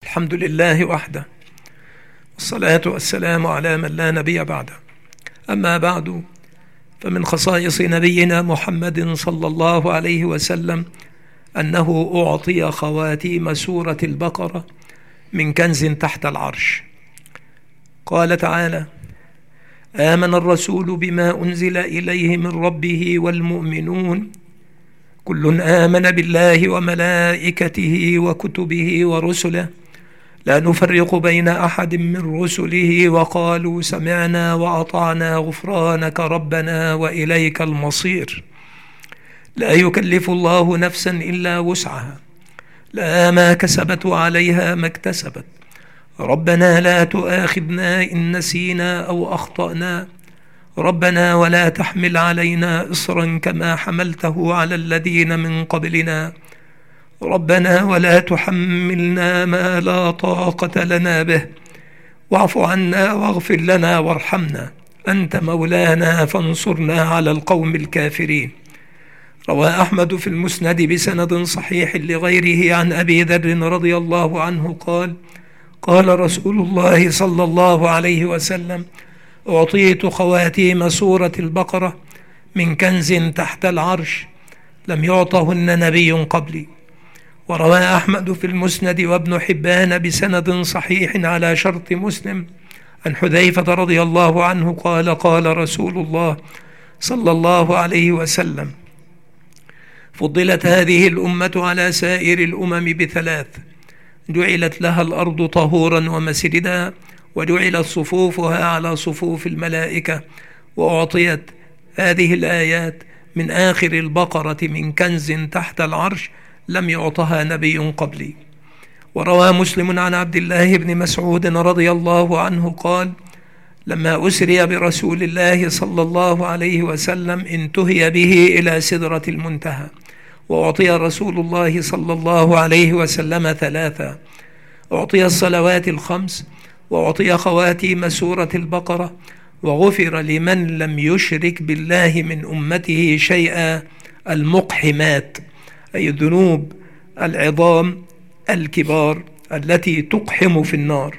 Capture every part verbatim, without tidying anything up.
الحمد لله وحده، والصلاة والسلام على من لا نبي بعده. أما بعد، فمن خصائص نبينا محمد صلى الله عليه وسلم أنه أعطي خواتيم سورة البقرة من كنز تحت العرش. قال تعالى: آمن الرسول بما أنزل إليه من ربه والمؤمنون كل آمن بالله وملائكته وكتبه ورسله لا نفرق بين أحد من رسله وقالوا سمعنا وأطعنا غفرانك ربنا وإليك المصير. لا يكلف الله نفسا إلا وسعها، لا ما كسبت وعليها ما اكتسبت. ربنا لا تؤاخذنا إن نسينا أو أخطأنا، ربنا ولا تحمل علينا إصرا كما حملته على الذين من قبلنا، ربنا ولا تحملنا ما لا طاقة لنا به، واعف عنا واغفر لنا وارحمنا، أنت مولانا فانصرنا على القوم الكافرين. روى أحمد في المسند بسند صحيح لغيره عن أبي ذر رضي الله عنه قال: قال رسول الله صلى الله عليه وسلم: أعطيت خواتيم سورة البقرة من كنز تحت العرش لم يعطهن نبي قبلي. وروى أحمد في المسند وابن حبان بسند صحيح على شرط مسلم عن حذيفة رضي الله عنه قال: قال رسول الله صلى الله عليه وسلم: فضلت هذه الأمة على سائر الأمم بثلاث: جعلت لها الأرض طهورا ومسجدا، وجعلت صفوفها على صفوف الملائكة، وأعطيت هذه الآيات من آخر البقرة من كنز تحت العرش لم يعطها نبي قبلي. وروى مسلم عن عبد الله بن مسعود رضي الله عنه قال: لما أسري برسول الله صلى الله عليه وسلم انتهي به إلى سدرة المنتهى، وأعطي رسول الله صلى الله عليه وسلم ثلاثة: أعطي الصلوات الخمس، وأعطي خواتيم سورة البقرة، وغفر لمن لم يشرك بالله من أمته شيئا المقحمات، أي الذنوب العظام الكبار التي تقحم في النار.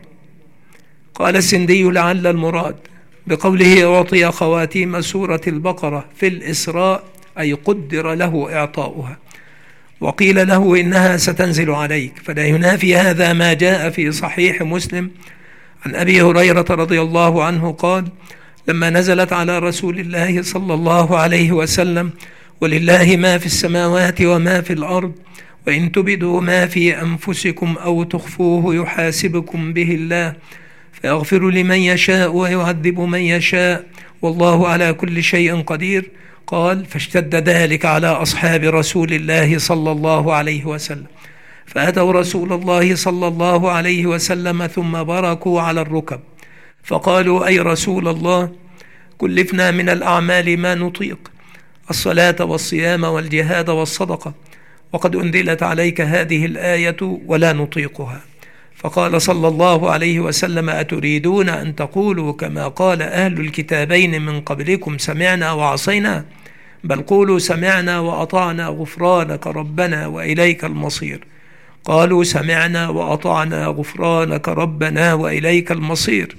قال السندي: لعل المراد بقوله أعطي خواتيم سورة البقرة في الإسراء أي قدر له إعطاؤها، وقيل له إنها ستنزل عليك، فلا ينافي هذا ما جاء في صحيح مسلم عن أبي هريرة رضي الله عنه قال: لما نزلت على رسول الله صلى الله عليه وسلم: ولله ما في السماوات وما في الأرض، وإن تبدوا ما في أنفسكم أو تخفوه يحاسبكم به الله، فيغفر لمن يشاء ويعذب من يشاء، والله على كل شيء قدير. قال: فاشتد ذلك على أصحاب رسول الله صلى الله عليه وسلم، فأتوا رسول الله صلى الله عليه وسلم ثم بركوا على الركب، فقالوا: أي رسول الله، كلفنا من الأعمال ما نطيق، الصلاة والصيام والجهاد والصدقة، وقد أنزلت عليك هذه الآية ولا نطيقها. فقال صلى الله عليه وسلم: أتريدون أن تقولوا كما قال أهل الكتابين من قبلكم سمعنا وعصينا؟ بل قولوا سمعنا وأطعنا غفرانك ربنا وإليك المصير. قالوا سمعنا وأطعنا غفرانك ربنا وإليك المصير.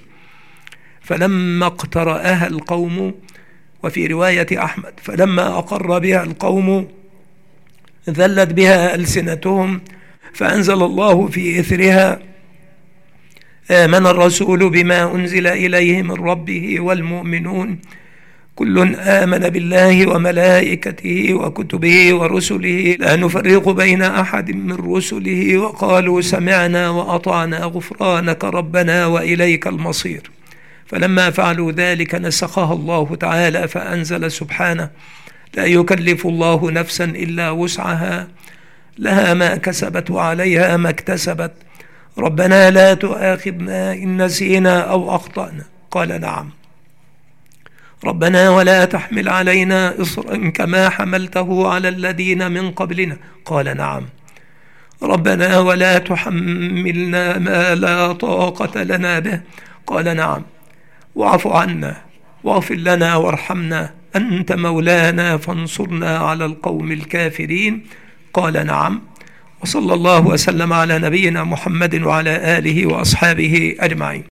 فلما اقترأها القوم، وفي رواية أحمد: فلما أقر بها القوم ذلت بها ألسنتهم، فأنزل الله في إثرها: آمن الرسول بما أنزل إليه من ربه والمؤمنون كل آمن بالله وملائكته وكتبه ورسله لا نفرق بين أحد من رسله وقالوا سمعنا وأطعنا غفرانك ربنا وإليك المصير. فلما فعلوا ذلك نسخها الله تعالى فأنزل سبحانه: لا يكلف الله نفسا إلا وسعها، لها ما كسبت وعليها ما اكتسبت، ربنا لا تؤاخذنا إن نسينا أو أخطأنا. قال: نعم. ربنا ولا تحمل علينا إصرا كما حملته على الذين من قبلنا. قال: نعم. ربنا ولا تحملنا ما لا طاقة لنا به. قال: نعم. واعف عنا واغفر لنا وارحمنا، أنت مولانا فانصرنا على القوم الكافرين. قال: نعم. وصلى الله وسلم على نبينا محمد وعلى آله وأصحابه أجمعين.